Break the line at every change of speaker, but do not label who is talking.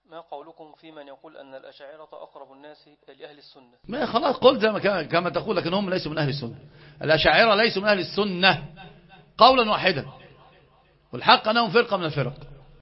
ما قولكم في من يقول أن الأشاعرة أقرب الناس لأهل السنة؟
ما خلاص قلت كما تقول، لكنهم ليسوا من أهل السنة. الأشاعرة ليسوا من أهل السنة قولا واحدا، والحق أنهم فرقة من الفرق.